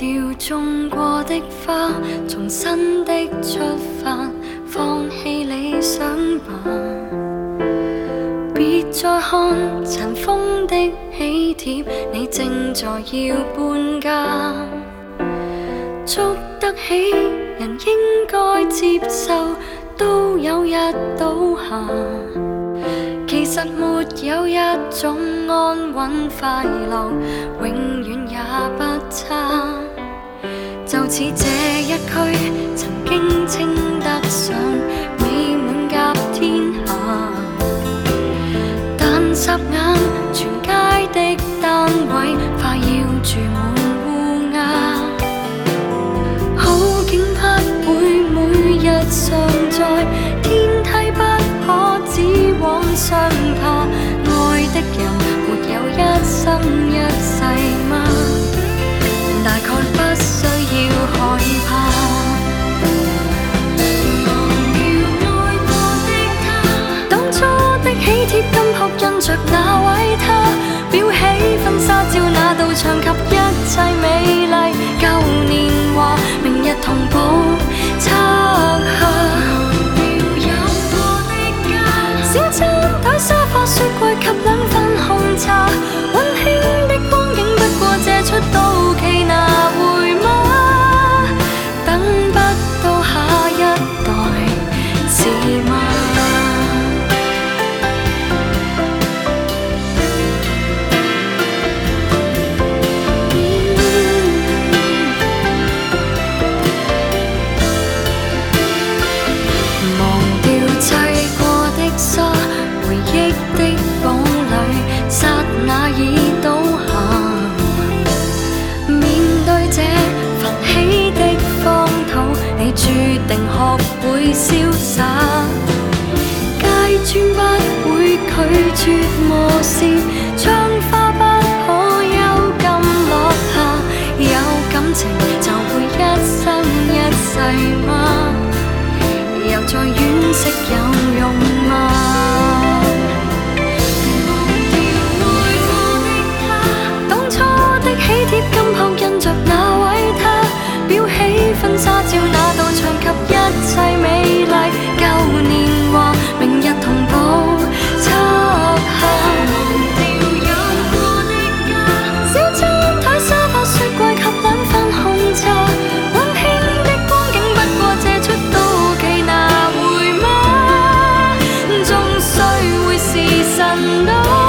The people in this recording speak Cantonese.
掉種過的花，重新的出發，放棄理想吧。別再看塵封的喜帖，你正在要搬家。捉得起人應該接受，都有日倒下。其實沒有一種安穩快樂，永遠也不差。就似這一區曾經稱得上美滿甲天下，但霎眼全街的單位快要住滿烏鴉。好景不會每日常在，天梯不可只往上爬。愛的人沒有一生一世嗎？大概不需要害怕。忘掉愛過的他，當初的喜帖金箔印着那位他，裱起婚紗照那道牆及一切美麗舊年華，明日同步拆下。小餐台、沙發、雪櫃及兩份紅茶，溫馨的光景不過借出到期拿回嗎？等不到下一代是嗎？忘掉砌過的沙，回憶的堡壘，剎那已倒下。面對這浮起的荒土，你注定學會瀟灑。街磚不會拒絕磨蝕，窗花不可幽禁落下。有感情就會一生一世嗎？又再惋惜有用嗎？喜帖金箔印着那位他，裱起婚紗照那道牆及一切美麗舊年華，明日同步拆下。忘掉有過的家，小餐台、沙發、雪櫃及兩份紅茶，溫馨的光景不過借出到期拿回嗎？終須會是神都。